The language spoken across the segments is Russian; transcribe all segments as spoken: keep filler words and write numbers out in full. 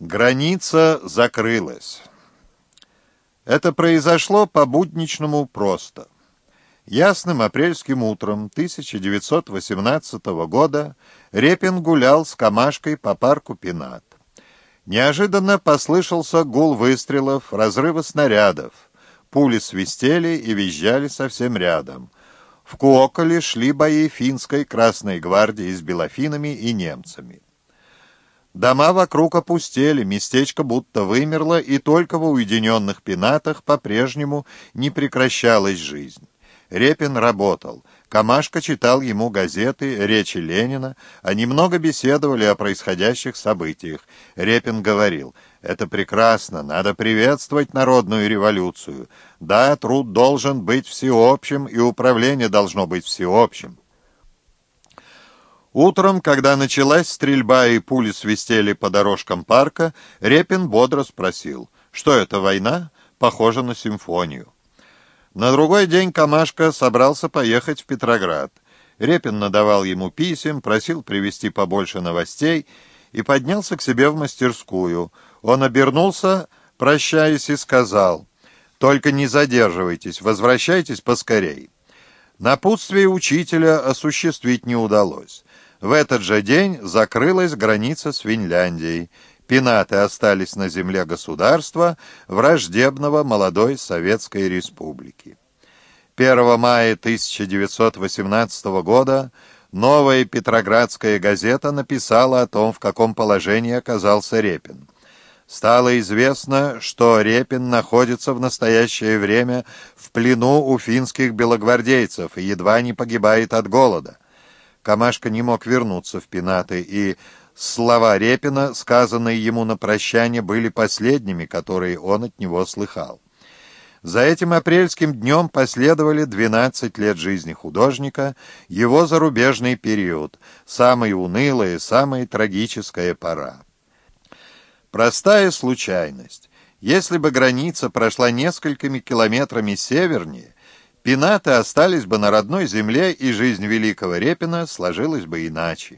Граница закрылась. Это произошло по-будничному просто. Ясным апрельским утром тысяча девятьсот восемнадцатого года Репин гулял с Камашкой по парку Пенат. Неожиданно послышался гул выстрелов, разрывы снарядов. Пули свистели и визжали совсем рядом. В Куоколе шли бои финской Красной гвардии с белофинами и немцами. Дома вокруг опустели, местечко будто вымерло, и только в уединенных пенатах по-прежнему не прекращалась жизнь. Репин работал. Камашка читал ему газеты, речи Ленина, они много беседовали о происходящих событиях. Репин говорил: «Это прекрасно, надо приветствовать народную революцию. Да, труд должен быть всеобщим, и управление должно быть всеобщим». Утром, когда началась стрельба и пули свистели по дорожкам парка, Репин бодро спросил: «Что это, война? Похоже на симфонию». На другой день Камашка собрался поехать в Петроград. Репин надавал ему писем, просил привезти побольше новостей и поднялся к себе в мастерскую. Он обернулся, прощаясь, и сказал: «Только не задерживайтесь, возвращайтесь поскорей». Напутствие учителя осуществить не удалось. В этот же день закрылась граница с Финляндией. Пенаты остались на земле государства, враждебного молодой Советской Республики. первого мая тысяча девятьсот восемнадцатого года новая Петроградская газета написала о том, в каком положении оказался Репин. Стало известно, что Репин находится в настоящее время в плену у финских белогвардейцев и едва не погибает от голода. Камашка не мог вернуться в Пенаты, и слова Репина, сказанные ему на прощание, были последними, которые он от него слыхал. За этим апрельским днем последовали двенадцать лет жизни художника, его зарубежный период, самая унылая, самая трагическая пора. Простая случайность. Если бы граница прошла несколькими километрами севернее, Пенаты остались бы на родной земле, и жизнь великого Репина сложилась бы иначе.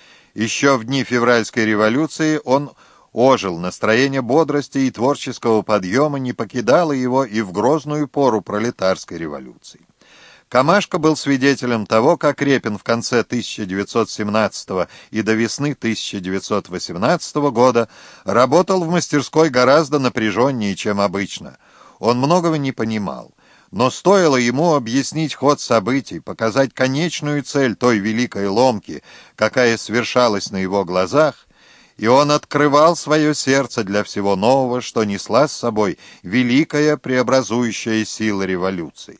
Еще в дни февральской революции он ожил, настроение бодрости и творческого подъема не покидало его и в грозную пору пролетарской революции. Камашка был свидетелем того, как Репин в конце тысяча девятьсот семнадцатого и до весны тысяча девятьсот восемнадцатого года работал в мастерской гораздо напряженнее, чем обычно. Он многого не понимал. Но стоило ему объяснить ход событий, показать конечную цель той великой ломки, какая свершалась на его глазах, и он открывал свое сердце для всего нового, что несла с собой великая преобразующая сила революции.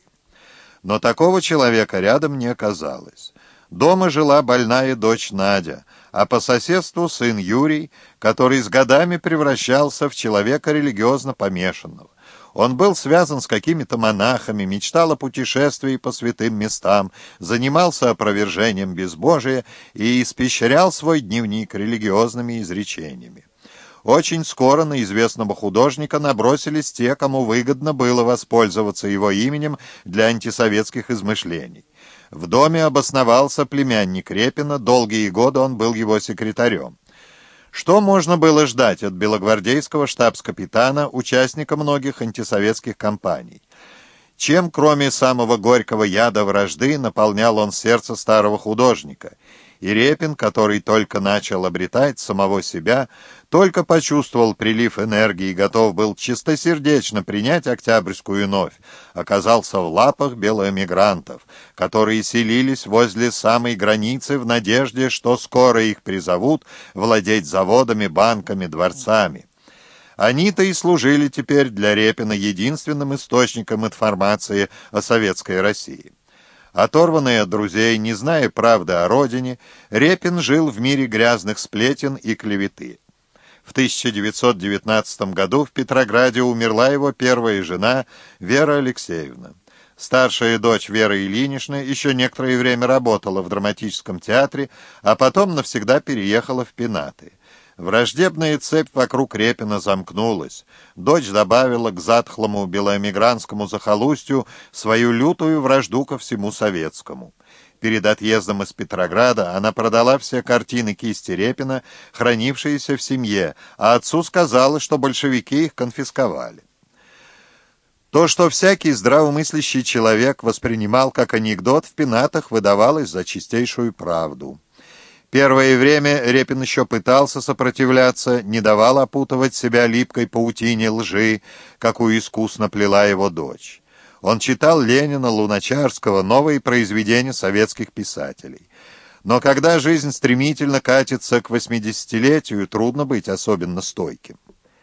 Но такого человека рядом не оказалось. Дома жила больная дочь Надя, а по соседству сын Юрий, который с годами превращался в человека религиозно помешанного. Он был связан с какими-то монахами, мечтал о путешествии по святым местам, занимался опровержением безбожия и испещрял свой дневник религиозными изречениями. Очень скоро на известного художника набросились те, кому выгодно было воспользоваться его именем для антисоветских измышлений. В доме обосновался племянник Репина, долгие годы он был его секретарем. Что можно было ждать от белогвардейского штабс-капитана, участника многих антисоветских кампаний? Чем, кроме самого горького яда вражды, наполнял он сердце старого художника? И Репин, который только начал обретать самого себя, только почувствовал прилив энергии и готов был чистосердечно принять Октябрьскую новь, оказался в лапах белоэмигрантов, которые селились возле самой границы в надежде, что скоро их призовут владеть заводами, банками, дворцами. Они-то и служили теперь для Репина единственным источником информации о советской России. Оторванный от друзей, не зная правды о родине, Репин жил в мире грязных сплетен и клеветы. В тысяча девятьсот девятнадцатом году в Петрограде умерла его первая жена Вера Алексеевна. Старшая дочь Вера Ильинична еще некоторое время работала в драматическом театре, а потом навсегда переехала в Пенаты. Враждебная цепь вокруг Репина замкнулась. Дочь добавила к затхлому белоэмигрантскому захолустью свою лютую вражду ко всему советскому. Перед отъездом из Петрограда она продала все картины кисти Репина, хранившиеся в семье, а отцу сказала, что большевики их конфисковали. То, что всякий здравомыслящий человек воспринимал как анекдот, в пенатах выдавалось за чистейшую правду. Первое время Репин еще пытался сопротивляться, не давал опутывать себя липкой паутине лжи, какую искусно плела его дочь. Он читал Ленина, Луначарского, новые произведения советских писателей. Но когда жизнь стремительно катится к восьмидесятилетию, трудно быть особенно стойким.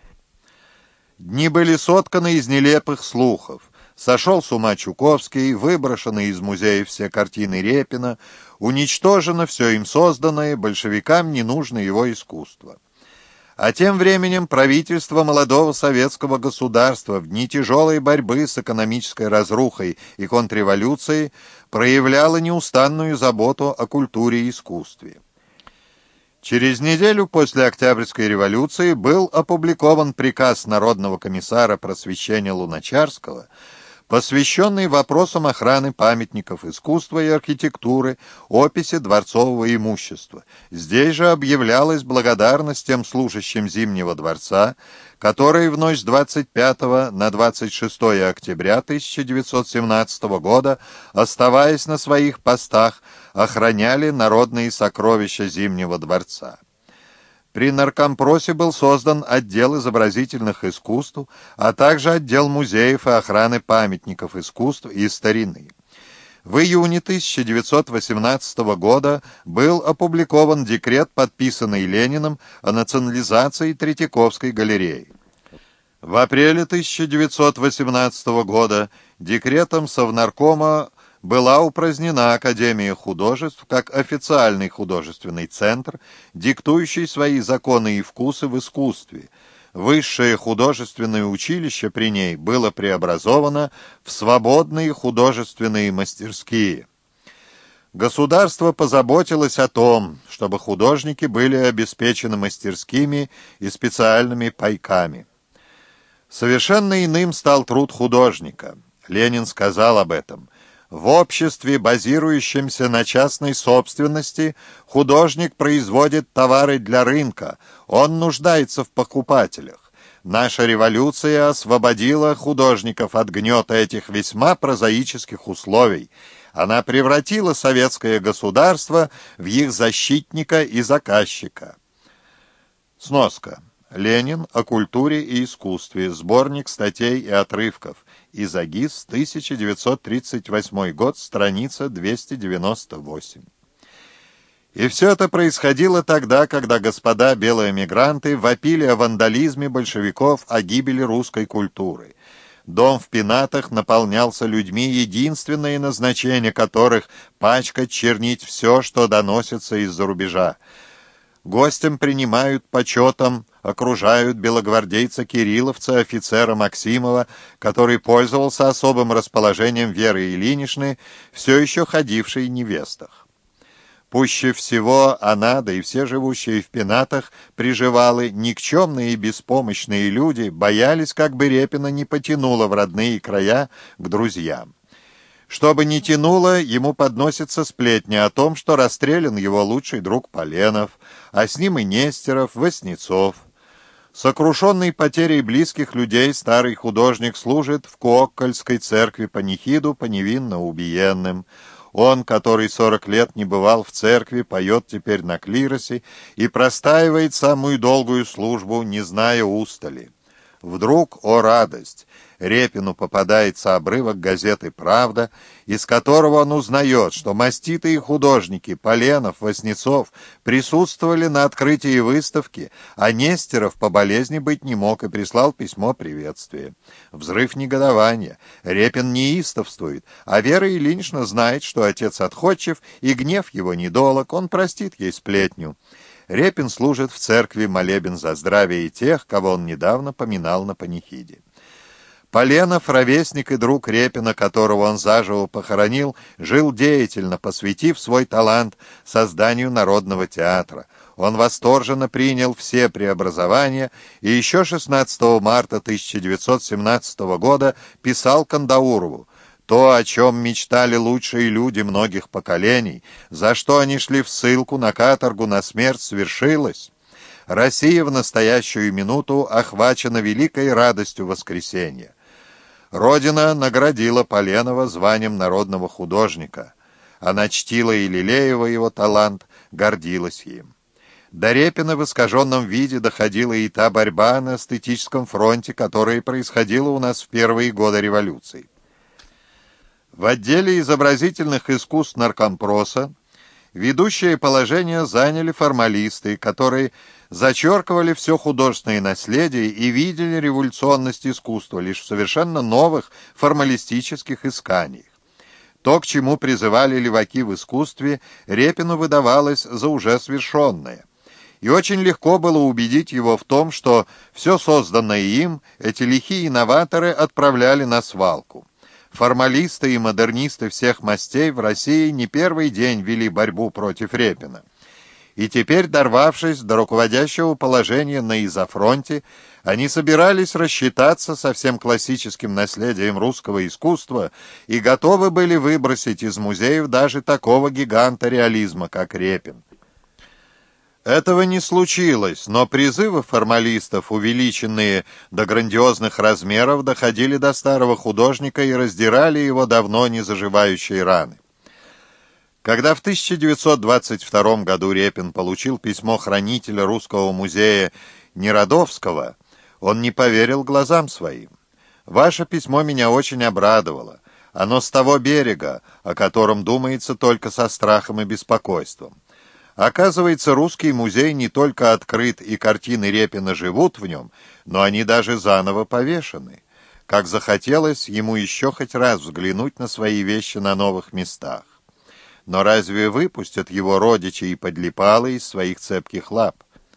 Дни были сотканы из нелепых слухов. Сошел с ума Чуковский, выброшены из музея все картины Репина, уничтожено все им созданное, большевикам не нужно его искусство. А тем временем правительство молодого советского государства в дни тяжелой борьбы с экономической разрухой и контрреволюцией проявляло неустанную заботу о культуре и искусстве. Через неделю после Октябрьской революции был опубликован приказ Народного комиссара просвещения Луначарского, посвященный вопросам охраны памятников искусства и архитектуры, описи дворцового имущества. Здесь же объявлялась благодарность тем служащим Зимнего дворца, которые в ночь с двадцать пятого на двадцать шестое октября тысяча девятьсот семнадцатого года, оставаясь на своих постах, охраняли народные сокровища Зимнего дворца. При наркомпросе был создан отдел изобразительных искусств, а также отдел музеев и охраны памятников искусств и старины. В июне тысяча девятьсот восемнадцатого года был опубликован декрет, подписанный Лениным, о национализации Третьяковской галереи. В апреле тысяча девятьсот восемнадцатого года декретом Совнаркома была упразднена Академия художеств как официальный художественный центр, диктующий свои законы и вкусы в искусстве. Высшее художественное училище при ней было преобразовано в свободные художественные мастерские. Государство позаботилось о том, чтобы художники были обеспечены мастерскими и специальными пайками. Совершенно иным стал труд художника. Ленин сказал об этом: «В обществе, базирующемся на частной собственности, художник производит товары для рынка, он нуждается в покупателях. Наша революция освободила художников от гнета этих весьма прозаических условий. Она превратила советское государство в их защитника и заказчика». Сноска. Ленин о культуре и искусстве. Сборник статей и отрывков. Изагис, тысяча девятьсот тридцать восьмой год, страница двести девяносто восемь. И все это происходило тогда, когда господа белые эмигранты вопили о вандализме большевиков, о гибели русской культуры. Дом в пенатах наполнялся людьми, единственное назначение которых — пачкать, чернить все, что доносится из-за рубежа. Гостям принимают почетом, окружают белогвардейца-кирилловца, офицера Максимова, который пользовался особым расположением Веры Ильиничны, все еще ходившей в невестах. Пуще всего она, да и все живущие в пенатах, приживалы, никчемные и беспомощные люди, боялись, как бы Репина не потянуло в родные края к друзьям. Чтобы не тянуло, ему подносится сплетни о том, что расстрелян его лучший друг Поленов, а с ним и Нестеров, Васнецов. Сокрушенный потерей близких людей, старый художник служит в Кокольской церкви панихиду по невинно убиенным. Он, который сорок лет не бывал в церкви, поет теперь на клиросе и простаивает самую долгую службу, не зная устали. Вдруг, о радость, Репину попадается обрывок газеты «Правда», из которого он узнает, что маститые художники Поленов, Васнецов присутствовали на открытии выставки, а Нестеров по болезни быть не мог и прислал письмо приветствия. Взрыв негодования. Репин неистовствует, а Вера Ильинична знает, что отец отходчив, и гнев его недолог, он простит ей сплетню. Репин служит в церкви молебен за здравие тех, кого он недавно поминал на панихиде. Поленов, ровесник и друг Репина, которого он заживо похоронил, жил деятельно, посвятив свой талант созданию народного театра. Он восторженно принял все преобразования и еще шестнадцатого марта тысяча девятьсот семнадцатого года писал Кандаурову: То, о чем мечтали лучшие люди многих поколений, за что они шли в ссылку, на каторгу, на смерть, свершилось. Россия в настоящую минуту охвачена великой радостью воскресения. Родина наградила Поленова званием народного художника. Она чтила и лелеяла его талант, гордилась им. До Репина в искаженном виде доходила и та борьба на эстетическом фронте, которая происходила у нас в первые годы революции. В отделе изобразительных искусств наркомпроса ведущее положение заняли формалисты, которые зачеркивали все художественное наследие и видели революционность искусства лишь в совершенно новых формалистических исканиях. То, к чему призывали леваки в искусстве, Репину выдавалось за уже свершенное. И очень легко было убедить его в том, что все созданное им, эти лихие новаторы отправляли на свалку. Формалисты и модернисты всех мастей в России не первый день вели борьбу против Репина. И теперь, дорвавшись до руководящего положения на изофронте, они собирались рассчитаться со всем классическим наследием русского искусства и готовы были выбросить из музеев даже такого гиганта реализма, как Репин. Этого не случилось, но призывы формалистов, увеличенные до грандиозных размеров, доходили до старого художника и раздирали его давно не заживающие раны. Когда в тысяча девятьсот двадцать втором году Репин получил письмо хранителя Русского музея Неродовского, он не поверил глазам своим. «Ваше письмо меня очень обрадовало. Оно с того берега, о котором думается только со страхом и беспокойством. Оказывается, Русский музей не только открыт, и картины Репина живут в нем, но они даже заново повешены. Как захотелось ему еще хоть раз взглянуть на свои вещи на новых местах. Но разве выпустят его родичи и подлипалы из своих цепких лап?»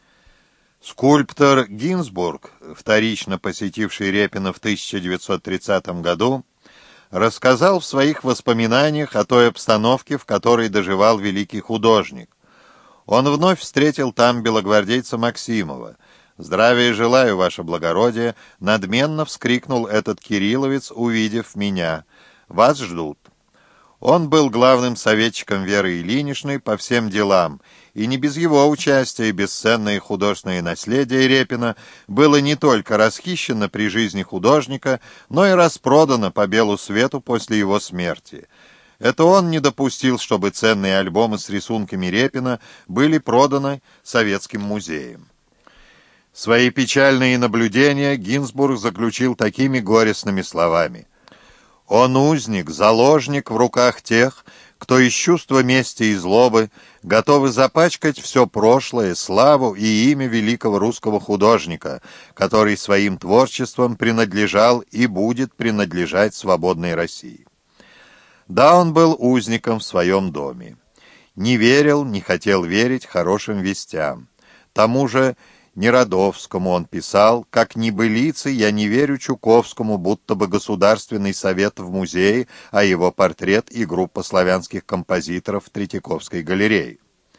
Скульптор Гинзбург, вторично посетивший Репина в тысяча девятьсот тридцатом году, рассказал в своих воспоминаниях о той обстановке, в которой доживал великий художник. Он вновь встретил там белогвардейца Максимова. «Здравия желаю, ваше благородие!» — надменно вскрикнул этот кирилловец, увидев меня. «Вас ждут». Он был главным советчиком Веры Ильиничны по всем делам, и не без его участия бесценное художественное наследие Репина было не только расхищено при жизни художника, но и распродано по белу свету после его смерти. Это он не допустил, чтобы ценные альбомы с рисунками Репина были проданы Советским музеем. Свои печальные наблюдения Гинзбург заключил такими горестными словами: «Он узник, заложник в руках тех, кто из чувства мести и злобы готовы запачкать все прошлое, славу и имя великого русского художника, который своим творчеством принадлежал и будет принадлежать свободной России». Да, он был узником в своем доме. Не верил, не хотел верить хорошим вестям. Тому же Неродовскому он писал: «Как небылицы, я не верю Чуковскому, будто бы Государственный совет в музее, а его портрет и группа славянских композиторов в Третьяковской галерее».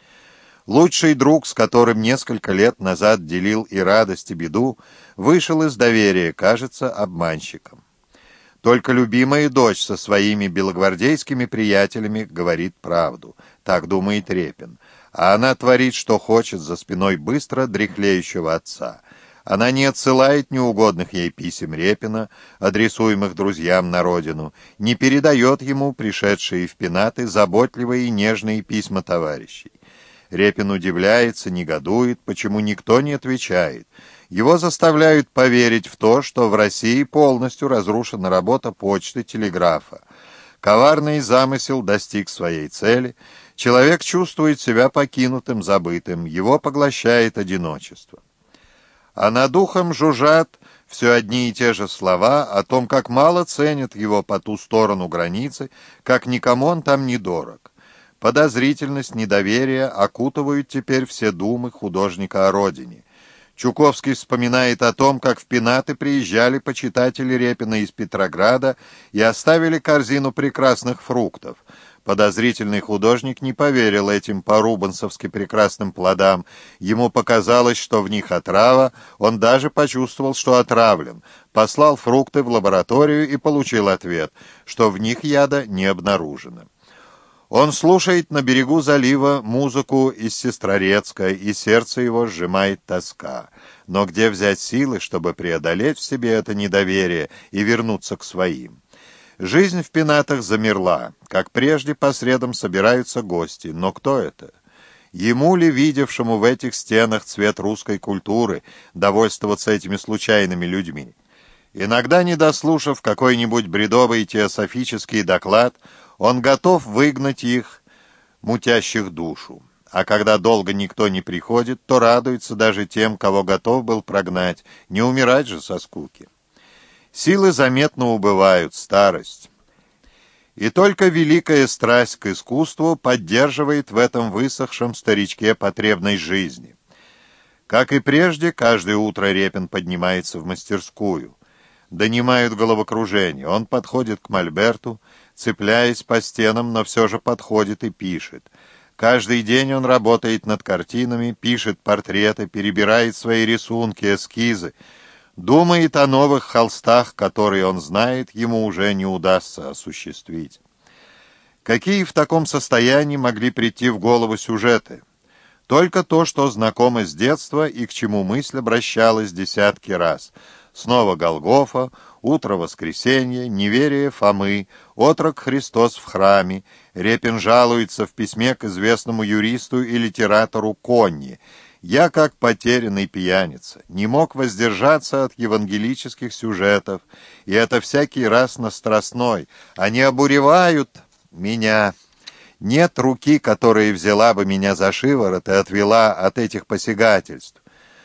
Лучший друг, с которым несколько лет назад делил и радость, и беду, вышел из доверия, кажется, обманщиком. Только любимая дочь со своими белогвардейскими приятелями говорит правду, так думает Репин. А она творит, что хочет, за спиной быстро дряхлеющего отца. Она не отсылает неугодных ей писем Репина, адресуемых друзьям на родину, не передает ему пришедшие в пенаты заботливые и нежные письма товарищей. Репин удивляется, негодует, почему никто не отвечает. Его заставляют поверить в то, что в России полностью разрушена работа почты, телеграфа. Коварный замысел достиг своей цели. Человек чувствует себя покинутым, забытым. Его поглощает одиночество. А над ухом жужжат все одни и те же слова о том, как мало ценят его по ту сторону границы, как никому он там не дорог. Подозрительность, недоверие окутывают теперь все думы художника о родине. Чуковский вспоминает о том, как в пенаты приезжали почитатели Репина из Петрограда и оставили корзину прекрасных фруктов. Подозрительный художник не поверил этим по-рубансовски прекрасным плодам. Ему показалось, что в них отрава, он даже почувствовал, что отравлен. Послал фрукты в лабораторию и получил ответ, что в них яда не обнаружено. Он слушает на берегу залива музыку из Сестрорецка, и сердце его сжимает тоска. Но где взять силы, чтобы преодолеть в себе это недоверие и вернуться к своим? Жизнь в пенатах замерла. Как прежде, по средам собираются гости. Но кто это? Ему ли, видевшему в этих стенах цвет русской культуры, довольствоваться этими случайными людьми? Иногда, не дослушав какой-нибудь бредовый теософический доклад, он готов выгнать их, мутящих душу. А когда долго никто не приходит, то радуется даже тем, кого готов был прогнать. Не умирать же со скуки. Силы заметно убывают, старость. И только великая страсть к искусству поддерживает в этом высохшем старичке потребность жизни. Как и прежде, каждое утро Репин поднимается в мастерскую. Донимают головокружение. Он подходит к мольберту, цепляясь по стенам, но все же подходит и пишет. Каждый день он работает над картинами, пишет портреты, перебирает свои рисунки, эскизы, думает о новых холстах, которые он знает, ему уже не удастся осуществить. Какие в таком состоянии могли прийти в голову сюжеты? Только то, что знакомо с детства и к чему мысль обращалась десятки раз. Снова Голгофа, утро воскресенья, неверие Фомы, отрок Христос в храме. Репин жалуется в письме к известному юристу и литератору Конни. «Я, как потерянный пьяница, не мог воздержаться от евангелических сюжетов, и это всякий раз на страстной. Они обуревают меня. Нет руки, которая взяла бы меня за шиворот и отвела от этих посягательств».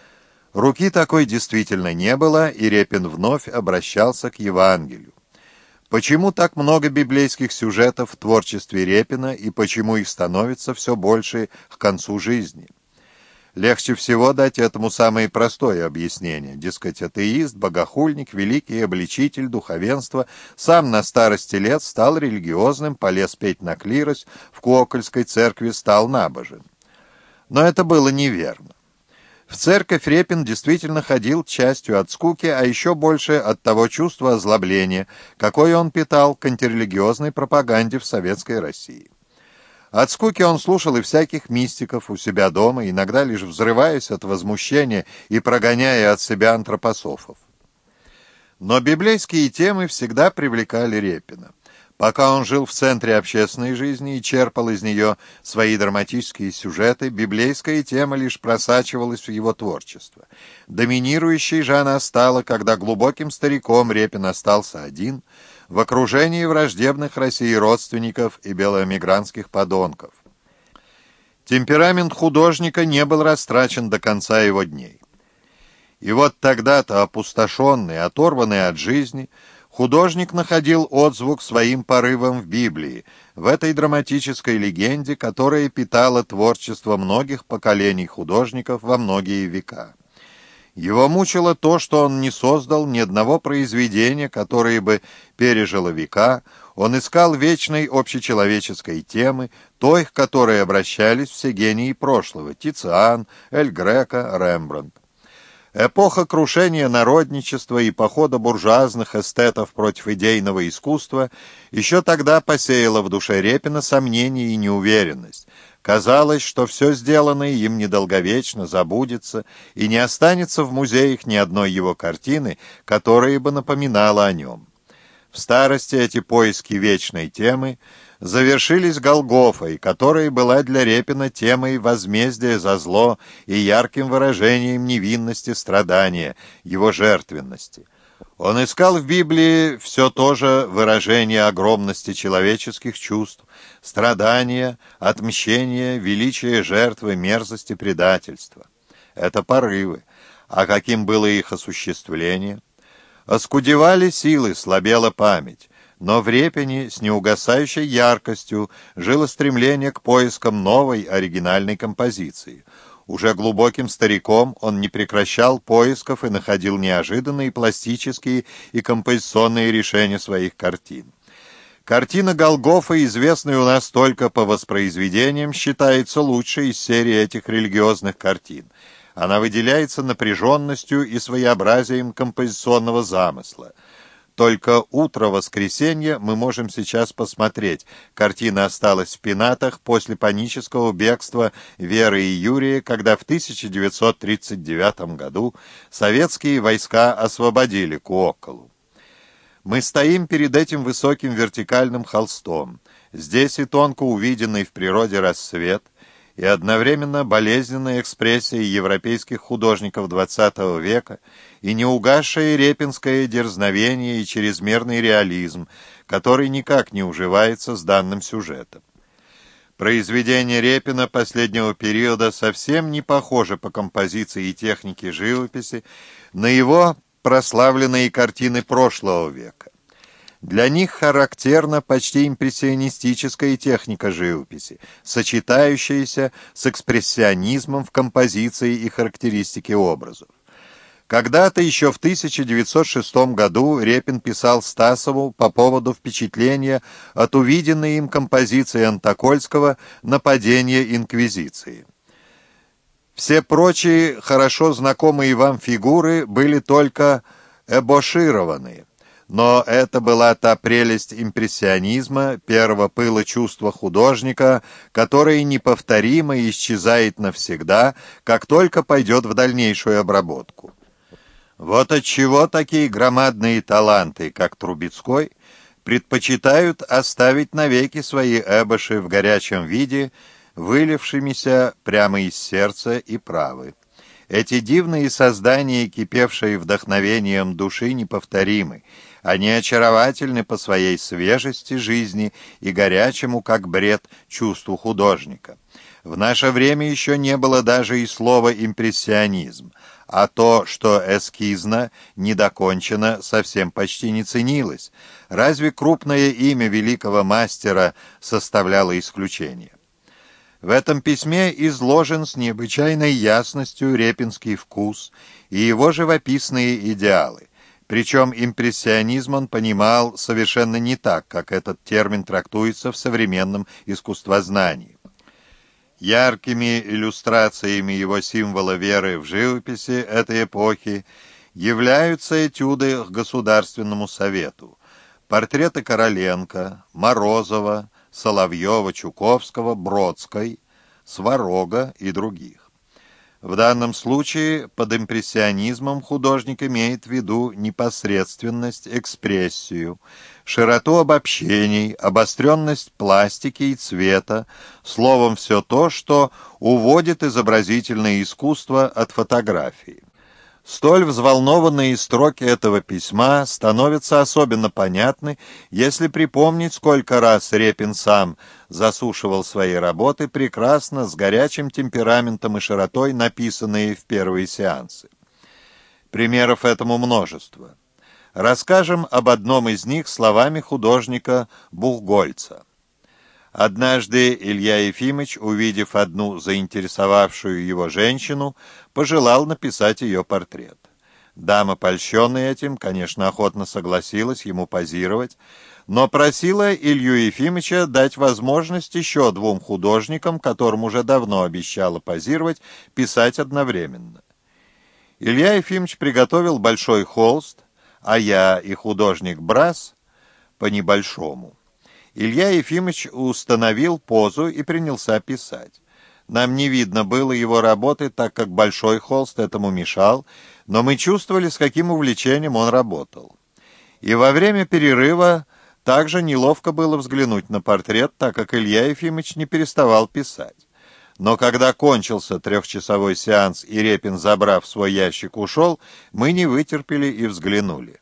Руки такой действительно не было, и Репин вновь обращался к Евангелию. Почему так много библейских сюжетов в творчестве Репина, и почему их становится все больше к концу жизни? Легче всего дать этому самое простое объяснение. Дескать, атеист, богохульник, великий обличитель духовенства, сам на старости лет стал религиозным, полез петь на клирос, в Куокольской церкви стал набожен. Но это было неверно. В церковь Репин действительно ходил частью от скуки, а еще больше от того чувства озлобления, какое он питал к антирелигиозной пропаганде в Советской России. От скуки он слушал и всяких мистиков у себя дома, иногда лишь взрываясь от возмущения и прогоняя от себя антропософов. Но библейские темы всегда привлекали Репина. Пока он жил в центре общественной жизни и черпал из нее свои драматические сюжеты, библейская тема лишь просачивалась в его творчество. Доминирующей же она стала, когда глубоким стариком Репин остался один, в окружении враждебных России родственников и белоэмигрантских подонков. Темперамент художника не был растрачен до конца его дней. И вот тогда-то, опустошенный, оторванный от жизни, художник находил отзвук своим порывам в Библии, в этой драматической легенде, которая питала творчество многих поколений художников во многие века. Его мучило то, что он не создал ни одного произведения, которое бы пережило века. Он искал вечной общечеловеческой темы, той, к которой обращались все гении прошлого — Тициан, Эль Греко, Рембрандт. Эпоха крушения народничества и похода буржуазных эстетов против идейного искусства еще тогда посеяла в душе Репина сомнение и неуверенность. Казалось, что все сделанное им недолговечно забудется, и не останется в музеях ни одной его картины, которая бы напоминала о нем. В старости эти поиски вечной темы завершились Голгофой, которая была для Репина темой возмездия за зло и ярким выражением невинности страдания, его жертвенности. Он искал в Библии все то же выражение огромности человеческих чувств, страдания, отмщения, величия жертвы, мерзости предательства. Это порывы. А каким было их осуществление? Оскудевали силы, слабела память. Но в Репине с неугасающей яркостью жило стремление к поискам новой оригинальной композиции. Уже глубоким стариком он не прекращал поисков и находил неожиданные пластические и композиционные решения своих картин. Картина Голгофа, известная у нас только по воспроизведениям, считается лучшей из серии этих религиозных картин. Она выделяется напряженностью и своеобразием композиционного замысла. Только «Утро воскресенья» мы можем сейчас посмотреть. Картина осталась в пенатах после панического бегства Веры и Юрия, когда в тысяча девятьсот тридцать девятом году советские войска освободили Куокколу. Мы стоим перед этим высоким вертикальным холстом. Здесь и тонко увиденный в природе рассвет, и одновременно болезненная экспрессия европейских художников двадцатого века, и неугасшее репинское дерзновение и чрезмерный реализм, который никак не уживается с данным сюжетом. Произведения Репина последнего периода совсем не похожи по композиции и технике живописи на его прославленные картины прошлого века. Для них характерна почти импрессионистическая техника живописи, сочетающаяся с экспрессионизмом в композиции и характеристике образов. Когда-то, еще в тысяча девятьсот шестом году, Репин писал Стасову по поводу впечатления от увиденной им композиции Антокольского «Нападение инквизиции». Все прочие, хорошо знакомые вам фигуры были только эбошированы. Но это была та прелесть импрессионизма, первого пыла чувства художника, которое неповторимо исчезает навсегда, как только пойдет в дальнейшую обработку. Вот отчего такие громадные таланты, как Трубецкой, предпочитают оставить навеки свои эбоши в горячем виде, вылившимися прямо из сердца и правы. Эти дивные создания, кипевшие вдохновением души, неповторимы. Они очаровательны по своей свежести жизни и горячему, как бред, чувству художника. В наше время еще не было даже и слова «импрессионизм», а то, что эскизно, недокончено, совсем почти не ценилось. Разве крупное имя великого мастера составляло исключение? В этом письме изложен с необычайной ясностью репинский вкус и его живописные идеалы. Причем импрессионизм он понимал совершенно не так, как этот термин трактуется в современном искусствознании. Яркими иллюстрациями его символа веры в живописи этой эпохи являются этюды к Государственному совету, портреты Короленко, Морозова, Соловьева, Чуковского, Бродской, Сварога и других. В данном случае под импрессионизмом художник имеет в виду непосредственность, экспрессию, широту обобщений, обостренность пластики и цвета, словом, все то, что уводит изобразительное искусство от фотографии. Столь взволнованные строки этого письма становятся особенно понятны, если припомнить, сколько раз Репин сам засушивал свои работы, прекрасно, с горячим темпераментом и широтой, написанные в первые сеансы. Примеров этому множество. Расскажем об одном из них словами художника Бухгольца. Однажды Илья Ефимыч, увидев одну заинтересовавшую его женщину, пожелал написать ее портрет. Дама, польщенная этим, конечно, охотно согласилась ему позировать, но просила Илью Ефимыча дать возможность еще двум художникам, которым уже давно обещала позировать, писать одновременно. Илья Ефимыч приготовил большой холст, а я и художник Брас по небольшому. Илья Ефимыч установил позу и принялся писать. Нам не видно было его работы, так как большой холст этому мешал, но мы чувствовали, с каким увлечением он работал. И во время перерыва также неловко было взглянуть на портрет, так как Илья Ефимыч не переставал писать. Но когда кончился трехчасовой сеанс и Репин, забрав свой ящик, ушел, мы не вытерпели и взглянули.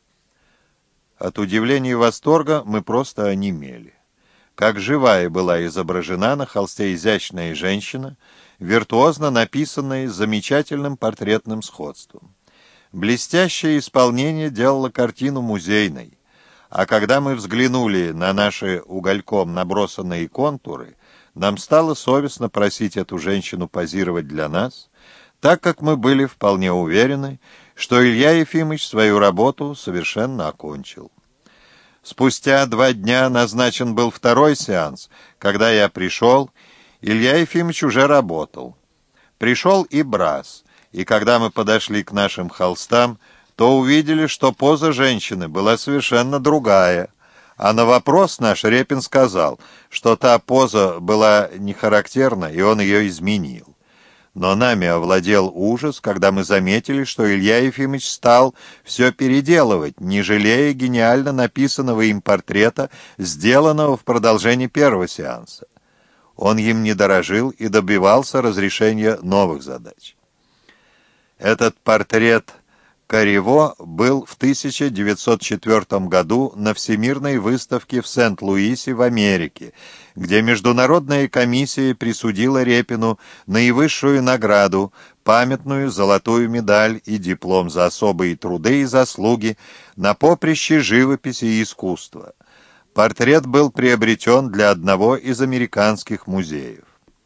От удивления и восторга мы просто онемели. Как живая была изображена на холсте изящная женщина, виртуозно написанная с замечательным портретным сходством. Блестящее исполнение делало картину музейной, а когда мы взглянули на наши угольком набросанные контуры, нам стало совестно просить эту женщину позировать для нас, так как мы были вполне уверены, что Илья Ефимыч свою работу совершенно окончил. Спустя два дня назначен был второй сеанс. Когда я пришел, Илья Ефимович уже работал. Пришел и Брас, и когда мы подошли к нашим холстам, то увидели, что поза женщины была совершенно другая. А на вопрос наш Репин сказал, что та поза была не характерна, и он ее изменил. Но нами овладел ужас, когда мы заметили, что Илья Ефимович стал все переделывать, не жалея гениально написанного им портрета, сделанного в продолжении первого сеанса. Он им не дорожил и добивался разрешения новых задач. Этот портрет Коррево был в тысяча девятьсот четвёртом году на Всемирной выставке в Сент-Луисе в Америке, где международная комиссия присудила Репину наивысшую награду, памятную золотую медаль и диплом за особые труды и заслуги на поприще живописи и искусства. Портрет был приобретен для одного из американских музеев.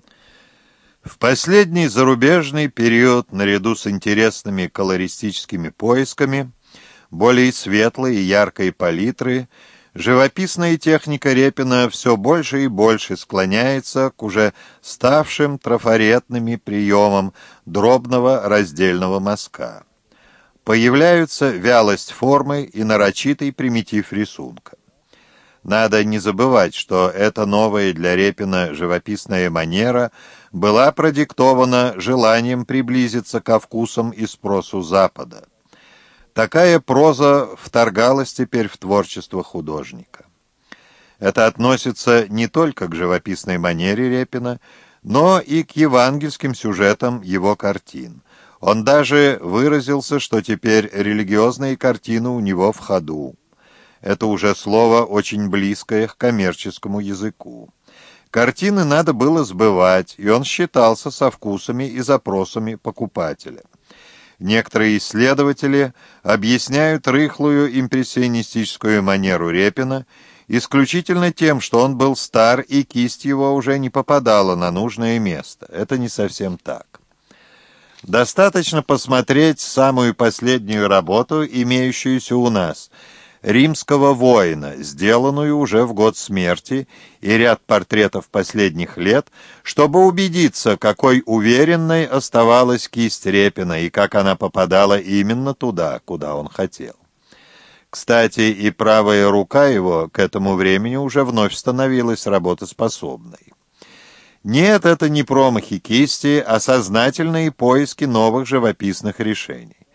В последний зарубежный период, наряду с интересными колористическими поисками, более светлой и яркой палитры, живописная техника Репина все больше и больше склоняется к уже ставшим трафаретными приемам дробного раздельного мазка. Появляются вялость формы и нарочитый примитив рисунка. Надо не забывать, что эта новая для Репина живописная манера была продиктована желанием приблизиться ко вкусам и спросу Запада. Такая проза вторгалась теперь в творчество художника. Это относится не только к живописной манере Репина, но и к евангельским сюжетам его картин. Он даже выразился, что теперь религиозные картины у него в ходу. Это уже слово очень близкое к коммерческому языку. Картины надо было сбывать, и он считался со вкусами и запросами покупателя. Некоторые исследователи объясняют рыхлую импрессионистическую манеру Репина исключительно тем, что он был стар, и кисть его уже не попадала на нужное место. Это не совсем так. Достаточно посмотреть самую последнюю работу, имеющуюся у нас – «Римского воина», сделанную уже в год смерти, и ряд портретов последних лет, чтобы убедиться, какой уверенной оставалась кисть Репина и как она попадала именно туда, куда он хотел. Кстати, и правая рука его к этому времени уже вновь становилась работоспособной. Нет, это не промахи кисти, а сознательные поиски новых живописных решений.